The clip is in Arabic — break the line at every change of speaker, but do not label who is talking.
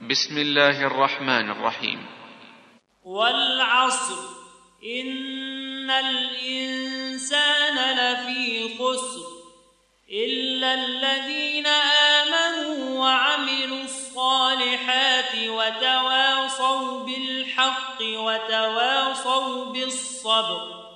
بسم الله الرحمن الرحيم.
والعصر إن الإنسان لفي خسر إلا الذين آمنوا وعملوا الصالحات وتواصوا بالحق وتواصوا بالصبر.